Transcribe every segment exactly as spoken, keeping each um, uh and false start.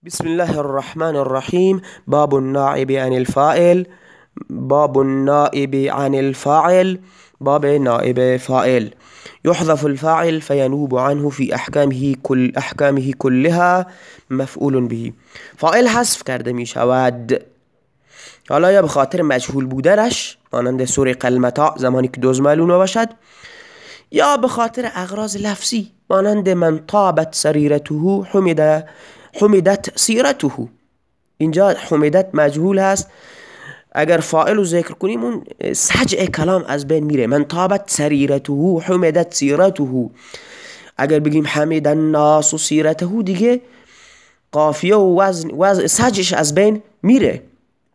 بسم الله الرحمن الرحيم. باب النائب عن الفاعل. باب النائب عن الفاعل باب نائب فاعل. يحذف الفاعل فينوب عنه في أحكامه كل أحكامه كلها مفعول به. فاعل حذف کرده می شود، حالا یا به خاطر مجهول بودنش مانند سرق المتاع زمانی که دزد معلوم باشد، یا به خاطر اغراض لفظی مانند من طابت سریرته حمد حمدت سیرته. اینجا حمدت مجهول هست، اگر فاعل رو ذکر کنیم اون سجع کلام از بین میره. من طابت سریرته حمدت سیرته. اگر بگیم حمد الناس سیرته دیگه قافیه و وزن, وزن سجعش از بین میره.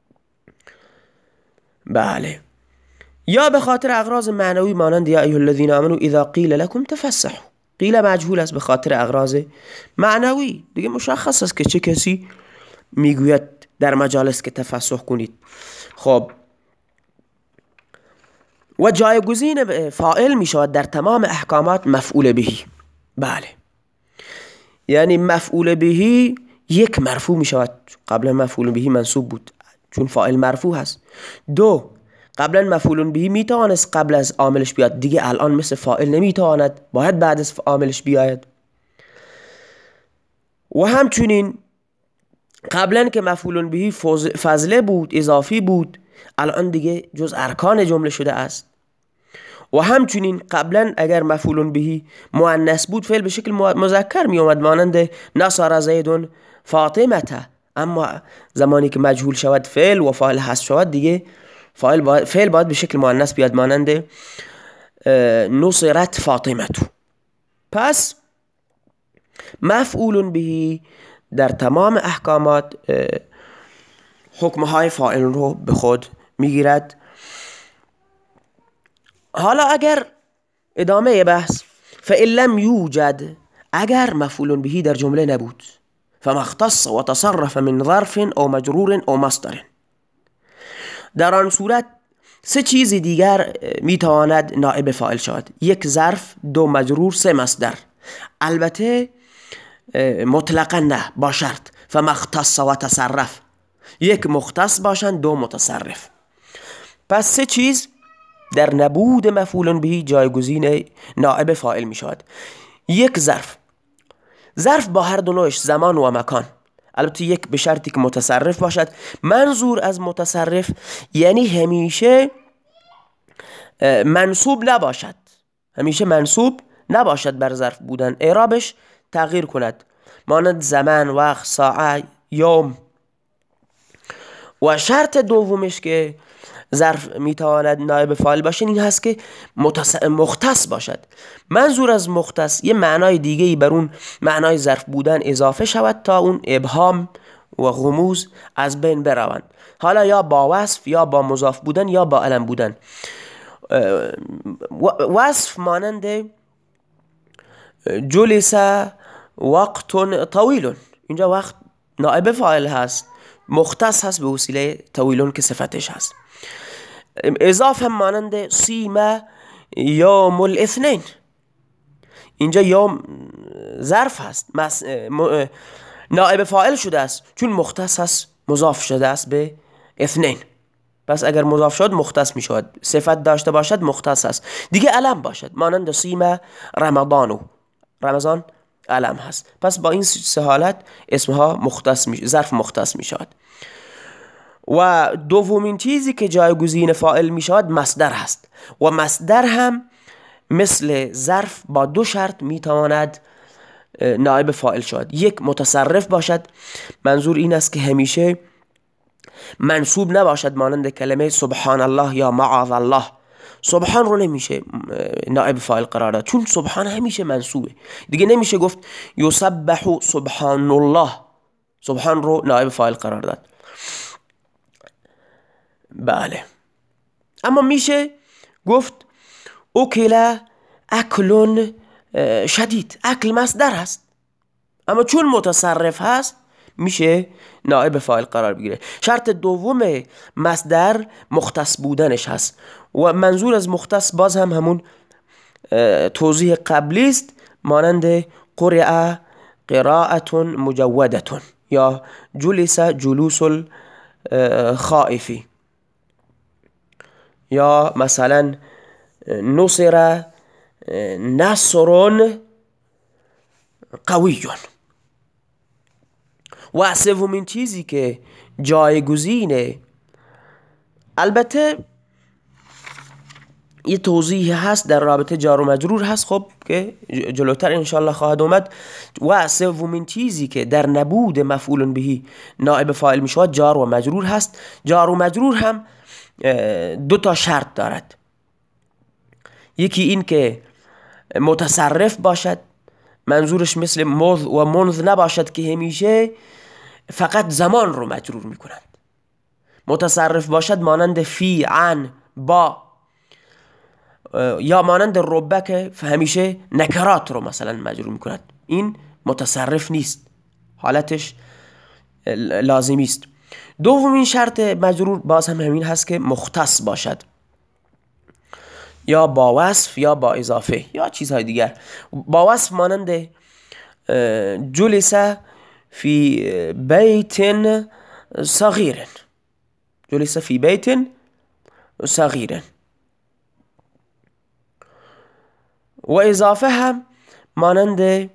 بله. یا به خاطر اغراض معنوی مانند یا ایها الذین آمنوا اذا قیل لكم تفسحوا. قیل مجهول است به خاطر اغراض معنوی، دیگه مشخص است که چه کسی میگوید در مجالس که تفسح کنید. خب و جایگزین فاعل میشود در تمام احکامات مفعول بهی. بله، یعنی مفعول بهی یک مرفوع میشود، قبلا مفعول بهی منصوب بود چون فاعل مرفوع هست. دو، قبلا مفعول بهی میتوانست قبل از عاملش بیاد، دیگه الان مثل فاعل نمیتواند، باید بعد از عاملش بیاید. و همچنین قبلا که مفعول بهی فضله بود، اضافی بود، الان دیگه جز ارکان جمله شده است. و همچنین قبلا اگر مفعول بهی مؤنث بود فعل به شکل مذکر می اومد، مانند نصر زید فاطمه. اما زمانی که مجهول شود فعل و فاعل حذف شود دیگه فاعل باید فعل باید به شکل مؤنث بیاد، مانند نصرت فاطمه. پس مفعول بهی در تمام احکامات حکمهای فاعل رو به خود میگیرد. حالا اگر ادامه بحث، فإن لم یوجد، اگر مفعول بهی در جمله نبود، فما اختص و تصرف من ظرف او مجرور او مصدر، در آن صورت سه چیز دیگر میتواند نائب فاعل شود: یک ظرف، دو مجرور، سه مصدر. البته مطلقا نه، با شرط فما اختص و تصرف، یک مختص باشند، دو متصرف. پس سه چیز در نبود مفعول بهی جایگزین نائب فاعل می شود. یک ظرف، ظرف با هر دو نوعش، زمان و مکان، البته یک به شرطی که متصرف باشد. منظور از متصرف یعنی همیشه منصوب نباشد، همیشه منصوب نباشد بر ظرف بودن، اعرابش تغییر کند، مانند زمان، وقت، ساعه، یوم. و شرط دومش که ظرف میتواند نائب فاعل باشه این هست که مختص باشد. منظور از مختص یه معنای دیگه‌ای بر اون معنای ظرف بودن اضافه شود تا اون ابهام و غموض از بین بروند، حالا یا با وصف یا با مضاف بودن یا با علم بودن. وصف مانند جلس وقت طویل، اینجا وقت نائب فاعل هست، مختص هست به وسیله طویلون که صفتش هست. اضافه هم مانند صیم یوم الاثنین، اینجا یوم ظرف هست، نائب فاعل شده است چون مختص هست، مضاف شده است به اثنین. پس اگر مضاف شد مختص می شود، صفت داشته باشد مختص است، دیگه علم باشد، مانند صیم رمضانو، رمضان علم هست. پس با این سه حالت اسمها مختص می، ظرف مختص می شود. و دومین چیزی که جایگزین فاعل می شود مصدر هست، و مصدر هم مثل ظرف با دو شرط می تواند نائب فاعل شود: یک متصرف باشد، منظور این است که همیشه منصوب نباشد، مانند کلمه سبحان الله یا معاذ الله. سبحان رو نمیشه نائب فاعل قرار داد چون سبحان همیشه منصوبه، دیگه نمیشه گفت یسبح سبحان الله، سبحان رو نائب فاعل قرار داد. بله. اما میشه گفت اکل اکل شدید، اکل مصدر هست اما چون متصرف هست میشه نائب فاعل قرار بگیره. شرط دوم مصدر مختص بودنش هست، و منظور از مختص باز هم همون توضیح قبلی است، مانند قرئ قراءة مجودة، یا جلس جلوس الخائفی، یا مثلا نصر نصر قوی. و سومین چیزی که جایگزینه، البته یه توضیح هست در رابطه جار و مجرور هست، خب که جلوتر انشالله خواهد اومد. و سومین چیزی که در نبود مفعول بهی نائب فاعل می شود جار و مجرور هست. جار و مجرور هم دو تا شرط دارد. یکی این که متصرف باشد، منظورش مثل مذ و منذ نباشد که همیشه فقط زمان رو مجرور می کنند. متصرف باشد مانند فی، عن، با، یا مانند ربه که همیشه نکرات رو مثلا مجرور می کند. این متصرف نیست، حالتش لازمی است. دومین شرط مجرور باز هم همین هست که مختص باشد، یا با وصف یا با اضافه یا چیزهای دیگر. با وصف مانند جلس فی بیت صغیر، جلس فی بیت صغیر. و اضافه هم مانند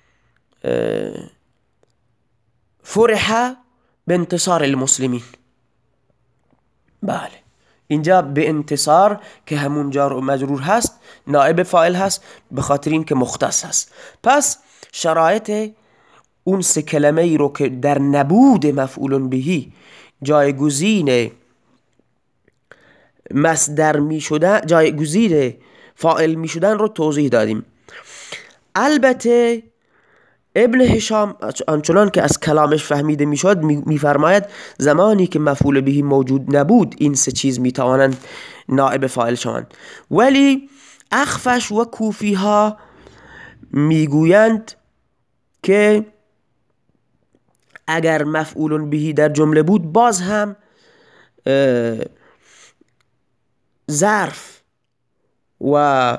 فرح بانتصار المسلمین. بله، اینجا به انتصار که همون جار و مجرور هست نائب فاعل هست، به خاطر این که مختص هست. پس شرایط اون سه کلمه ای رو که در نبود مفعول بهی جایگزین مصدر می شدن، جایگزین فاعل می شدن رو توضیح دادیم. البته ابن هشام آنچنان که از کلامش فهمیده می شد می فرماید زمانی که مفعول بهی موجود نبود این سه چیز می توانند نائب فاعل شوند. ولی اخفش و کوفی ها می گویند که اگر مفعول بهی در جمله بود باز هم ظرف و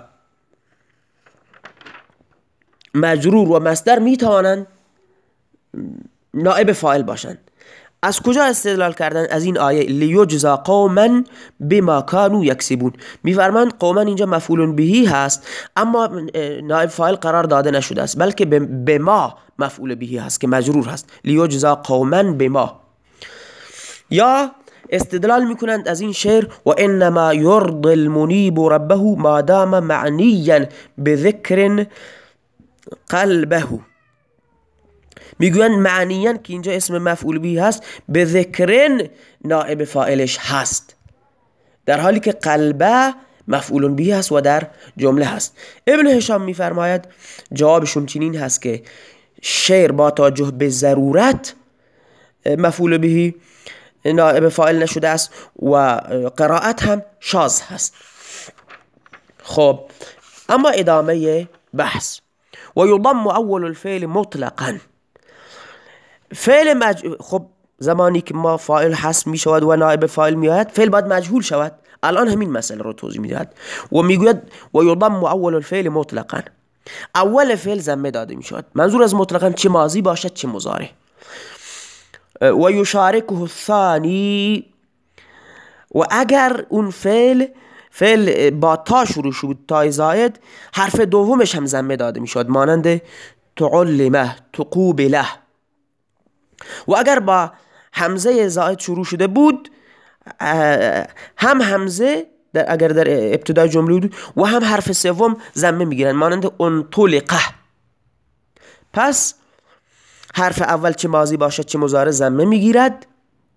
مجرور و مصدر می توانند نائب فاعل باشند. از کجا استدلال کردن از این آیه؟ لیجزا قوما بما كانوا یکسبون. میفرمایند قوما اینجا مفعول بهی هست اما نائب فاعل قرار داده نشده است، بلکه بما مفعول بهی هست که مجرور هست. لیجزا قوما بما. یا استدلال میکنند از این شعر و انما یرضی المنیب ربه ما دام معنیا بذکر قلبه. میگویند معنیاً که اینجا اسم مفعول به هست، به ذکرن نائب فاعلش هست، در حالی که قلبه مفعول به هست و در جمله هست. ابن هشام میفرماید جوابشون چنین هست که شعر با توجه به ضرورت مفعول به نائب فاعل نشده است و قرائت هم شاذ هست. خب اما ادامه بحث. و یضم اول الفعل مطلقا. فعل مج... خب زمانی که ما فاعل حذف می شود و نائب فاعل می آید فعل باید مجهول شود. الان همین مسئله رو توضیح می دهد و می گوید و یضم اول الفعل مطلقا. اول فعل ضمه داده می شود. منظور از مطلقا چه ماضی باشد چه مضارع. و یشارکه الثانی. و اگر اون فعل فعل با تا شروع شد، تا زاید، حرف دومش هم ضمه داده می شود، مانند تعلمه، تقوبله. و اگر با همزه زاید شروع شده بود هم همزه در اگر در ابتدای جمله بود و هم حرف سوم ضمه میگیرن، مانند انطلقه. پس حرف اول چه ماضی باشد چه مضارع ضمه میگیرد.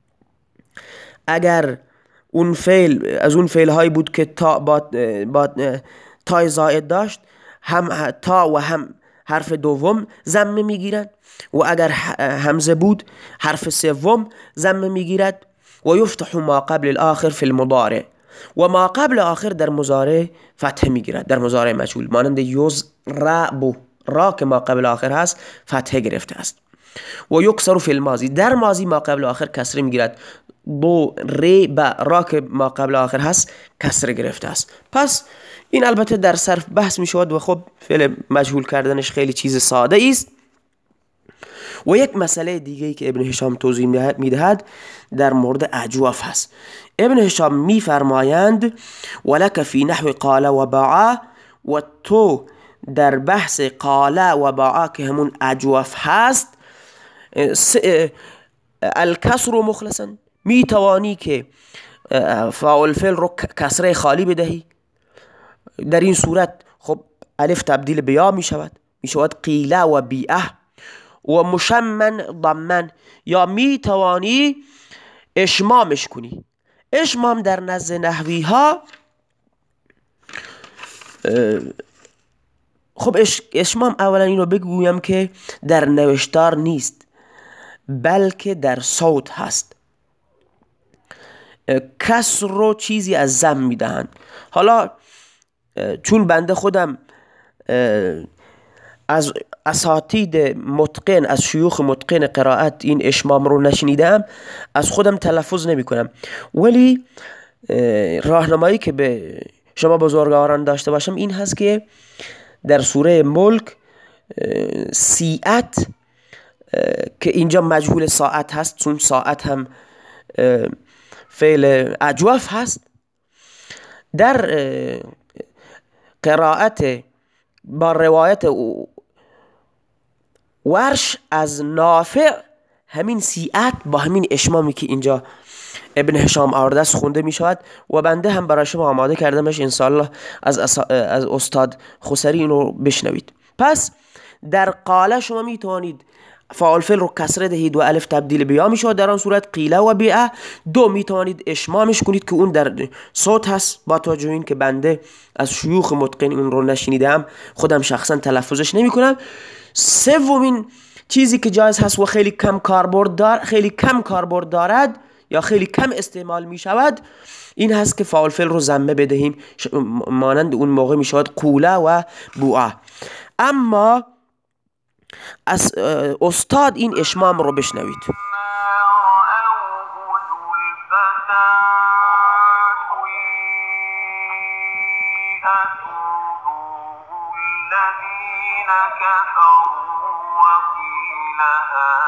اگر اون فعل از اون فعل هایی بود که تا با, با تا زائد داشت، هم تا و هم حرف دوم ضمه میگیرد. و اگر همزه بود حرف سوم ضمه میگیرد. و یفتح ما قبل الاخر فی المضارع. و ما قبل آخر در مضارع فتح میگیرد، در مضارع مجهول، مانند یضرب، را که ما قبل آخر هست فتح گرفته است. و یکسر فی الماضی، در ماضی ما قبل آخر کسره میگیرد. دو ری با، را که ما قبل آخر هست کسره گرفته است. پس این البته در صرف بحث می شود و خب فعل مجهول کردنش خیلی چیز ساده است. و یک مسئله دیگه که ابن هشام توضیح میدهد در مورد اجواف هست. ابن هشام میفرمایند ولک فی نحو قال و باع، و تو در بحث قال و باع که همون اجواف هست الکسر مخلصا، می توانی که فاعل فعل رو کسره خالی بدهی. در این صورت خب الف تبدیل به یا می شود، می شود قیله و بیعه. و مشمن ضمن، یا می توانی اشمامش کنی. اشمام در نزد نحوی ها خب اشمام اولا اینو بگویم که در نوشتار نیست بلکه در صوت هست. کسر رو چیزی از ضم میدهند. حالا چون بنده خودم از اساتید متقن، از شیوخ متقن قرائت این اشمام رو نشنیدم، از خودم تلفظ نمی کنم، ولی راهنمایی که به شما بزرگواران داشته باشم این هست که در سوره ملک سیعت که اینجا مجهول ساعت هست، چون ساعت هم فعل اجوف هست، در قرائت با روایت ورش از نافع همین سیعت با همین اشمامی که اینجا ابن هشام آورده است خونده می شود و بنده هم برای شما آماده کردمش، انشاءالله از, از استاد خسری اینو بشنوید. پس در قاله شما می توانید فاعل فعل رو کسره دهید و الف تبدیل به یا می شود، در آن صورت قیله و بیعه. دو می توانید اشمامش کنید که اون در صوت هست، با توجه این که بنده از شیوخ متقن اون رو نشنیدم، خودم شخصا تلفظش نمی کنم. سومین چیزی که جایز هست و خیلی کم کاربرد دار خیلی کم کاربرد دارد یا خیلی کم استعمال می شود این هست که فاعل فعل رو ضمه بدهیم، مانند اون موقع می شود قوله و بوعه. اما از استاد این اشمام رو بشنوید. كفروا وقيل هذا